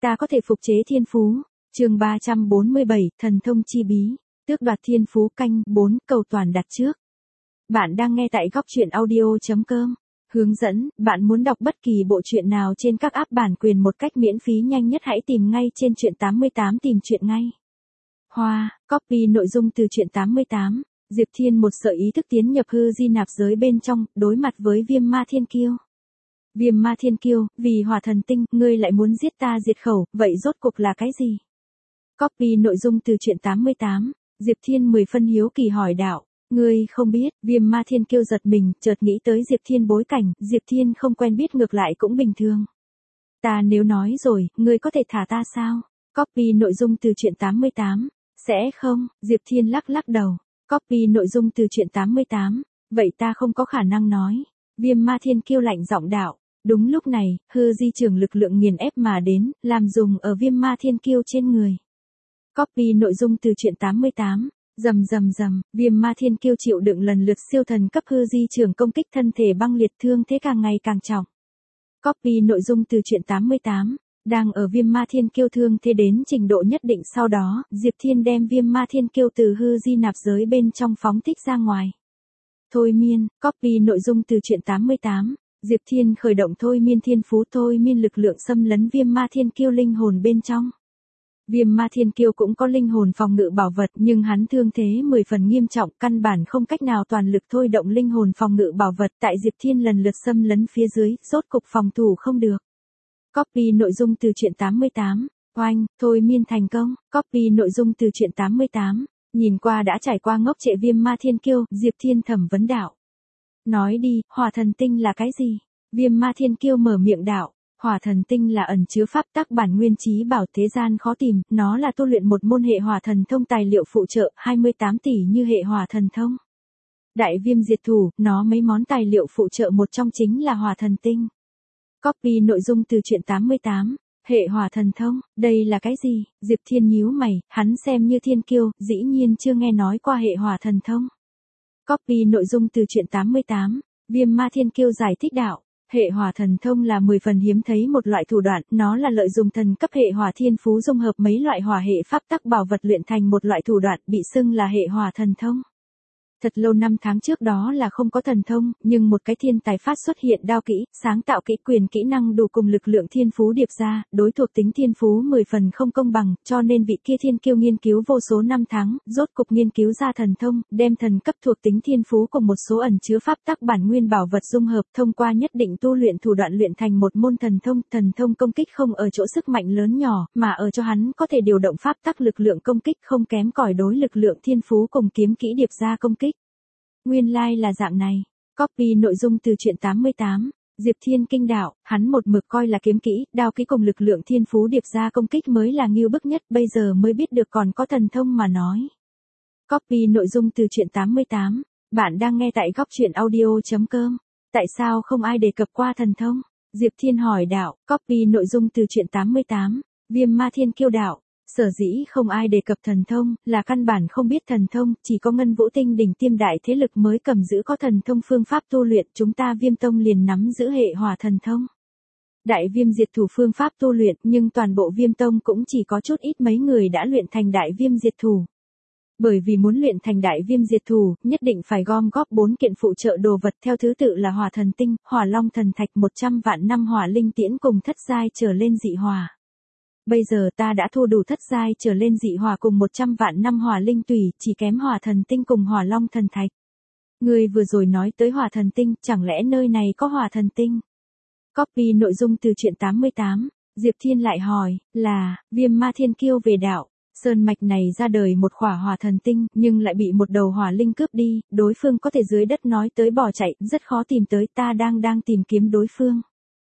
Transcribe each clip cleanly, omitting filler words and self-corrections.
Ta có thể phục chế thiên phú. Chương 347, thần thông chi bí. Tước đoạt thiên phú canh 4, cầu toàn đặt trước. Bạn đang nghe tại góc truyện audio.com. Hướng dẫn, bạn muốn đọc bất kỳ bộ truyện nào trên các app bản quyền một cách miễn phí nhanh nhất hãy tìm ngay trên truyện 88 tìm truyện ngay. Hoa, copy nội dung từ truyện 88. Diệp Thiên một sợi ý thức tiến nhập hư di nạp giới bên trong, đối mặt với Viêm Ma Thiên Kiêu. Viêm Ma Thiên Kiêu, vì hỏa thần tinh, ngươi lại muốn giết ta diệt khẩu, vậy rốt cuộc là cái gì? Copy nội dung từ truyện 88. Diệp Thiên 10 phân hiếu kỳ hỏi đạo. Ngươi không biết, Viêm Ma Thiên Kiêu giật mình, chợt nghĩ tới Diệp Thiên bối cảnh, Diệp Thiên không quen biết ngược lại cũng bình thường. Ta nếu nói rồi, ngươi có thể thả ta sao? Copy nội dung từ truyện 88. Sẽ không, Diệp Thiên lắc lắc đầu. Copy nội dung từ truyện 88. Vậy ta không có khả năng nói. Viêm Ma Thiên Kiêu lạnh giọng đạo. Đúng lúc này, hư di trường lực lượng nghiền ép mà đến, làm dùng ở Viêm Ma Thiên Kiêu trên người. Copy nội dung từ truyện 88. Rầm, Viêm Ma Thiên Kiêu chịu đựng lần lượt siêu thần cấp hư di trường công kích, thân thể băng liệt, thương thế càng ngày càng trọng. Copy nội dung từ truyện 88. Đang ở Viêm Ma Thiên Kiêu thương thế đến trình độ nhất định sau đó, Diệp Thiên đem Viêm Ma Thiên Kiêu từ hư di nạp giới bên trong phóng thích ra ngoài. Thôi miên, copy nội dung từ truyện 88. Diệp Thiên khởi động thôi miên thiên phú, thôi miên lực lượng xâm lấn Viêm Ma Thiên Kiêu linh hồn bên trong. Viêm Ma Thiên Kiêu cũng có linh hồn phòng ngự bảo vật, nhưng hắn thương thế 10 phần nghiêm trọng, căn bản không cách nào toàn lực thôi động linh hồn phòng ngự bảo vật, tại Diệp Thiên lần lượt xâm lấn phía dưới, rốt cục phòng thủ không được. Copy nội dung từ truyện 88. Oanh, thôi miên thành công. Copy nội dung từ truyện 88. Nhìn qua đã trải qua ngốc trệ Viêm Ma Thiên Kiêu, Diệp Thiên thẩm vấn đạo. Nói đi, hỏa thần tinh là cái gì? Viêm Ma Thiên Kiêu mở miệng đạo. Hỏa thần tinh là ẩn chứa pháp tắc bản nguyên trí bảo thế gian khó tìm, nó là tu luyện một môn hệ hỏa thần thông tài liệu phụ trợ, 28 tỷ như hệ hỏa thần thông. Đại viêm diệt thủ, nó mấy món tài liệu phụ trợ một trong chính là hỏa thần tinh. Copy nội dung từ truyện 88. Hệ hỏa thần thông, đây là cái gì? Diệp Thiên nhíu mày, hắn xem như thiên kiêu, dĩ nhiên chưa nghe nói qua hệ hỏa thần thông. Copy nội dung từ truyện 88. Viêm Ma Thiên Kiêu giải thích đạo. Hệ hỏa thần thông là 10 phần hiếm thấy một loại thủ đoạn, nó là lợi dụng thần cấp hệ hỏa thiên phú dung hợp mấy loại hỏa hệ pháp tắc bảo vật luyện thành một loại thủ đoạn, bị xưng là hệ hỏa thần thông. Thật lâu năm tháng trước đó là không có thần thông, nhưng một cái thiên tài phát xuất hiện đao kỹ, sáng tạo kỹ quyền kỹ năng đủ cùng lực lượng thiên phú điệp ra, đối thuộc tính thiên phú 10 phần không công bằng, cho nên vị kia thiên kiêu nghiên cứu vô số năm tháng, rốt cục nghiên cứu ra thần thông, đem thần cấp thuộc tính thiên phú cùng một số ẩn chứa pháp tắc bản nguyên bảo vật dung hợp, thông qua nhất định tu luyện thủ đoạn luyện thành một môn thần thông công kích không ở chỗ sức mạnh lớn nhỏ, mà ở cho hắn có thể điều động pháp tắc lực lượng công kích không kém cỏi đối lực lượng thiên phú cùng kiếm kỹ điệp ra công kích. Nguyên lai là dạng này. Copy nội dung từ truyện 88. Diệp Thiên kinh đạo, hắn một mực coi là kiếm kỹ, đao kỹ cùng lực lượng thiên phú điệp ra công kích mới là ngưu bức nhất, bây giờ mới biết được còn có thần thông mà nói. Copy nội dung từ truyện 88. Bạn đang nghe tại góc truyện audio.com. Tại sao không ai đề cập qua thần thông? Diệp Thiên hỏi đạo. Copy nội dung từ truyện 88. Viêm Ma Thiên Kiêu đạo. Sở dĩ không ai đề cập thần thông, là căn bản không biết thần thông, chỉ có Ngân Vũ Tinh đỉnh tiêm đại thế lực mới cầm giữ có thần thông phương pháp tu luyện, chúng ta Viêm Tông liền nắm giữ hệ hỏa thần thông. Đại viêm diệt thủ phương pháp tu luyện, nhưng toàn bộ Viêm Tông cũng chỉ có chút ít mấy người đã luyện thành đại viêm diệt thủ. Bởi vì muốn luyện thành đại viêm diệt thủ, nhất định phải gom góp 4 kiện phụ trợ đồ vật theo thứ tự là hỏa thần tinh, hỏa long thần thạch, 100 vạn năm hỏa linh tiễn cùng thất giai trở lên dị hỏa. Bây giờ ta đã thu đủ thất giai trở lên dị hỏa cùng 100 vạn năm hỏa linh tùy, chỉ kém hỏa thần tinh cùng hỏa long thần thạch. Ngươi vừa rồi nói tới hỏa thần tinh, chẳng lẽ nơi này có hỏa thần tinh? Copy nội dung từ truyện 88. Diệp Thiên lại hỏi, là, Viêm Ma Thiên Kiêu về đạo. Sơn mạch này ra đời một khỏa hỏa thần tinh, nhưng lại bị một đầu hỏa linh cướp đi, đối phương có thể dưới đất nói tới bỏ chạy, rất khó tìm tới, ta đang tìm kiếm đối phương.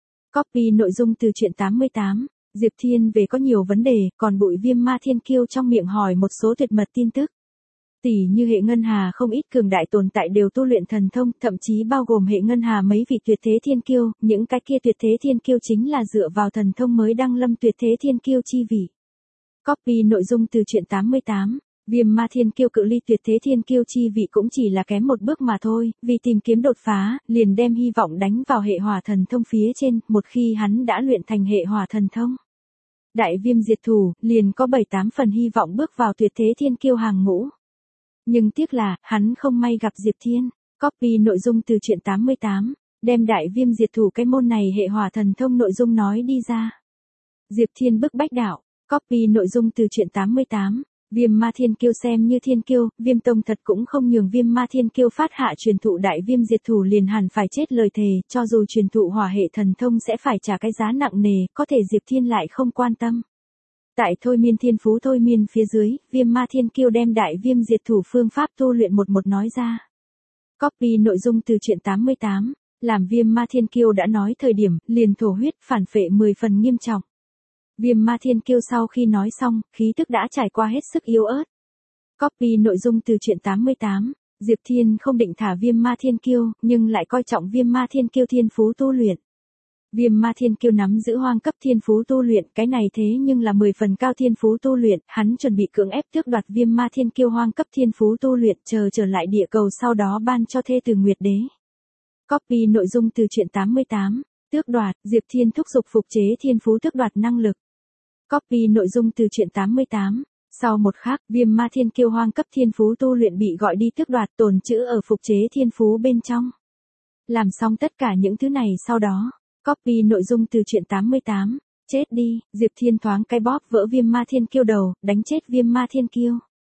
Copy nội dung từ truyện 88. Diệp Thiên về có nhiều vấn đề, còn bụi Viêm Ma Thiên Kiêu trong miệng hỏi một số tuyệt mật tin tức. Tỷ như hệ ngân hà không ít cường đại tồn tại đều tu luyện thần thông, thậm chí bao gồm hệ ngân hà mấy vị tuyệt thế thiên kiêu, những cái kia tuyệt thế thiên kiêu chính là dựa vào thần thông mới đăng lâm tuyệt thế thiên kiêu chi vị. Copy nội dung từ truyện 88. Viêm Ma Thiên Kiêu cự ly tuyệt thế thiên kiêu chi vị cũng chỉ là kém một bước mà thôi, vì tìm kiếm đột phá, liền đem hy vọng đánh vào hệ hỏa thần thông phía trên, một khi hắn đã luyện thành hệ hỏa thần thông. Đại viêm diệt thủ, liền có 7-8 phần hy vọng bước vào tuyệt thế thiên kiêu hàng ngũ. Nhưng tiếc là, hắn không may gặp Diệp Thiên. Copy nội dung từ truyện 88, đem đại viêm diệt thủ cái môn này hệ hỏa thần thông nội dung nói đi ra. Diệp Thiên bức bách đạo, copy nội dung từ truyện 88. Viêm ma thiên kiêu xem như thiên kiêu, viêm tông thật cũng không nhường viêm ma thiên kiêu phát hạ truyền thụ đại viêm diệt thủ liền hẳn phải chết lời thề, cho dù truyền thụ hỏa hệ thần thông sẽ phải trả cái giá nặng nề, có thể Diệp Thiên lại không quan tâm. Tại thôi miên thiên phú thôi miên phía dưới, viêm ma thiên kiêu đem đại viêm diệt thủ phương pháp tu luyện một nói ra. Copy nội dung từ truyện 88, làm viêm ma thiên kiêu đã nói thời điểm, liền thổ huyết phản phệ 10 phần nghiêm trọng. Viêm ma thiên kiêu sau khi nói xong, khí tức đã trải qua hết sức yếu ớt. Copy nội dung từ truyện 88, Diệp Thiên không định thả viêm ma thiên kiêu, nhưng lại coi trọng viêm ma thiên kiêu thiên phú tu luyện. Viêm ma thiên kiêu nắm giữ hoang cấp thiên phú tu luyện, cái này thế nhưng là 10 phần cao thiên phú tu luyện, hắn chuẩn bị cưỡng ép tước đoạt viêm ma thiên kiêu hoang cấp thiên phú tu luyện, chờ trở lại địa cầu sau đó ban cho thê từ Nguyệt Đế. Copy nội dung từ truyện 88, tước đoạt, Diệp Thiên thúc giục phục chế thiên phú tước đoạt năng lực. Copy nội dung từ truyện 88. Sau một khắc, viêm ma thiên kiêu hoang cấp thiên phú tu luyện bị gọi đi tước đoạt tồn trữ ở phục chế thiên phú bên trong. Làm xong tất cả những thứ này sau đó, copy nội dung từ truyện 88. Chết đi, Diệp Thiên thoáng cái bóp vỡ viêm ma thiên kiêu đầu, đánh chết viêm ma thiên kiêu.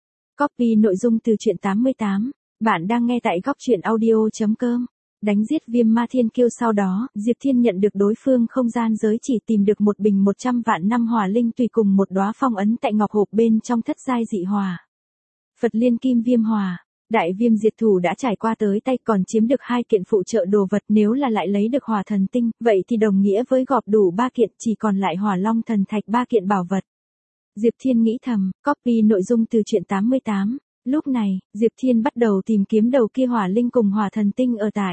Copy nội dung từ truyện 88. Bạn đang nghe tại góc truyện audio.com. Đánh giết viêm ma thiên kiêu sau đó, Diệp Thiên nhận được đối phương không gian giới chỉ tìm được một bình 100 vạn năm hỏa linh tùy cùng một đóa phong ấn tại ngọc hộp bên trong thất giai dị hỏa. Phật liên kim viêm hỏa, đại viêm diệt thủ đã trải qua tới tay còn chiếm được 2 kiện phụ trợ đồ vật, nếu là lại lấy được hỏa thần tinh, vậy thì đồng nghĩa với gọp đủ 3 kiện, chỉ còn lại hỏa long thần thạch 3 kiện bảo vật. Diệp Thiên nghĩ thầm, copy nội dung từ truyện 88. Lúc này, Diệp Thiên bắt đầu tìm kiếm đầu kia hỏa linh cùng hỏa thần tinh ở tại.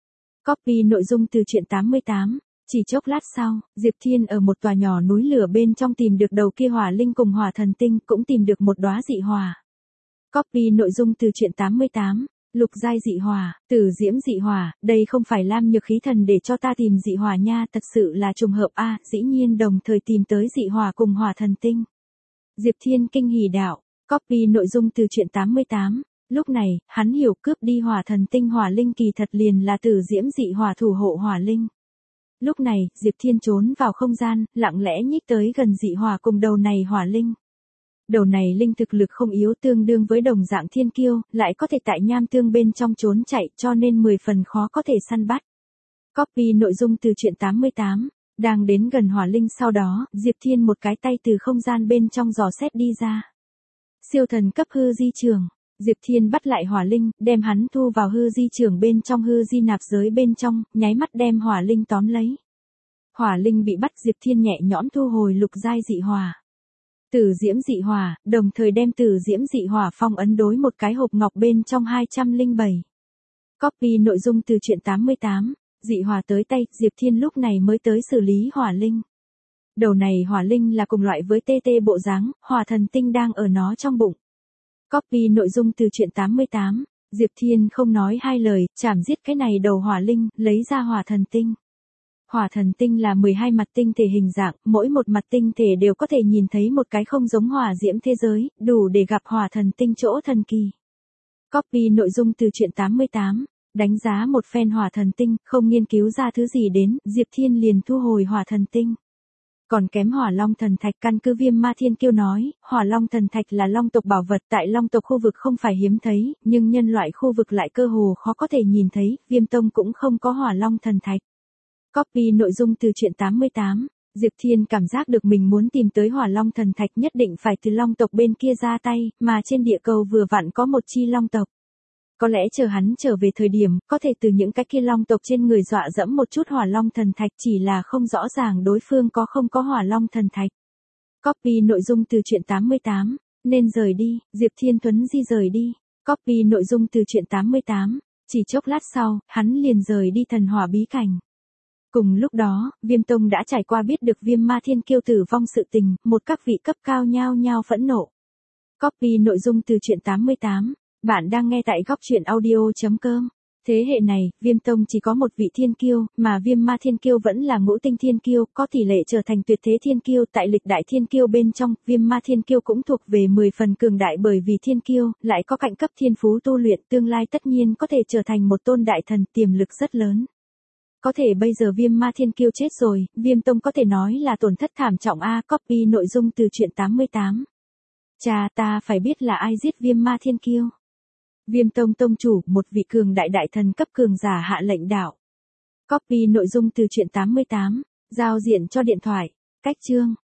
Copy nội dung từ truyện 88. Chỉ chốc lát sau, Diệp Thiên ở một tòa nhỏ núi lửa bên trong tìm được đầu kia hỏa linh cùng hỏa thần tinh, cũng tìm được một đóa dị hỏa. Copy nội dung từ truyện 88. Lục giai dị hỏa, tử diễm dị hỏa, đây không phải Lam Nhược khí thần để cho ta tìm dị hỏa nha, thật sự là trùng hợp a, dĩ nhiên đồng thời tìm tới dị hỏa cùng hỏa thần tinh. Diệp Thiên kinh hỉ đạo. Copy nội dung từ truyện 88. Lúc này, hắn hiểu cướp đi hỏa thần tinh hỏa linh kỳ thật liền là tử diễm dị hỏa thủ hộ hỏa linh. Lúc này, Diệp Thiên trốn vào không gian, lặng lẽ nhích tới gần dị hỏa cùng đầu này hỏa linh. Đầu này linh thực lực không yếu tương đương với đồng dạng thiên kiêu, lại có thể tại nham tương bên trong trốn chạy cho nên 10 phần khó có thể săn bắt. Copy nội dung từ truyện 88. Đang đến gần hỏa linh sau đó, Diệp Thiên một cái tay từ không gian bên trong dò xét đi ra. Siêu thần cấp hư di trường. Diệp Thiên bắt lại hỏa linh, đem hắn thu vào hư di trường bên trong hư di nạp giới bên trong, nháy mắt đem hỏa linh tóm lấy. Hỏa linh bị bắt, Diệp Thiên nhẹ nhõm thu hồi lục giai dị hỏa. Tử diễm dị hỏa, đồng thời đem tử diễm dị hỏa phong ấn đối một cái hộp ngọc bên trong 207. Copy nội dung từ truyện 88. Dị hỏa tới tay, Diệp Thiên lúc này mới tới xử lý hỏa linh. Đầu này hỏa linh là cùng loại với TT bộ dáng, hỏa thần tinh đang ở nó trong bụng. Copy nội dung từ truyện 88. Diệp Thiên không nói hai lời, chảm giết cái này đầu hỏa linh, lấy ra hỏa thần tinh. Hỏa thần tinh là 12 mặt tinh thể hình dạng, mỗi một mặt tinh thể đều có thể nhìn thấy một cái không giống hỏa diễm thế giới, đủ để gặp hỏa thần tinh chỗ thần kỳ. Copy nội dung từ truyện 88. Đánh giá một phen hỏa thần tinh, không nghiên cứu ra thứ gì đến, Diệp Thiên liền thu hồi hỏa thần tinh. Còn kém hỏa long thần thạch, căn cứ viêm ma thiên kiêu nói, hỏa long thần thạch là long tộc bảo vật tại long tộc khu vực không phải hiếm thấy, nhưng nhân loại khu vực lại cơ hồ khó có thể nhìn thấy, viêm tông cũng không có hỏa long thần thạch. Copy nội dung từ truyện 88. Diệp Thiên cảm giác được mình muốn tìm tới hỏa long thần thạch nhất định phải từ long tộc bên kia ra tay, mà trên địa cầu vừa vặn có một chi long tộc. Có lẽ chờ hắn trở về thời điểm, có thể từ những cái kia long tộc trên người dọa dẫm một chút hỏa long thần thạch, chỉ là không rõ ràng đối phương có không có hỏa long thần thạch. Copy nội dung từ truyện 88. Nên rời đi, Diệp Thiên thuấn di rời đi. Copy nội dung từ truyện 88. Chỉ chốc lát sau, hắn liền rời đi thần hỏa bí cảnh. Cùng lúc đó, Viêm Tông đã trải qua biết được Viêm Ma Thiên Kiêu tử vong sự tình, một các vị cấp cao nhao nhao phẫn nộ. Copy nội dung từ truyện 88. Bạn đang nghe tại góc truyện audio.com. Thế hệ này, Viêm Tông chỉ có một vị thiên kiêu, mà Viêm Ma Thiên Kiêu vẫn là ngũ tinh thiên kiêu, có tỷ lệ trở thành tuyệt thế thiên kiêu. Tại lịch đại thiên kiêu bên trong, Viêm Ma Thiên Kiêu cũng thuộc về 10 phần cường đại, bởi vì thiên kiêu lại có cạnh cấp thiên phú tu luyện, tương lai tất nhiên có thể trở thành một tôn đại thần, tiềm lực rất lớn. Có thể bây giờ Viêm Ma Thiên Kiêu chết rồi, Viêm Tông có thể nói là tổn thất thảm trọng a. Copy nội dung từ truyện 88. Cha, ta phải biết là ai giết Viêm Ma Thiên Kiêu. Viêm Tông tông chủ, một vị cường đại đại thần cấp cường giả hạ lệnh đảo. Copy nội dung từ truyện 88. Giao diện cho điện thoại. Cách chương.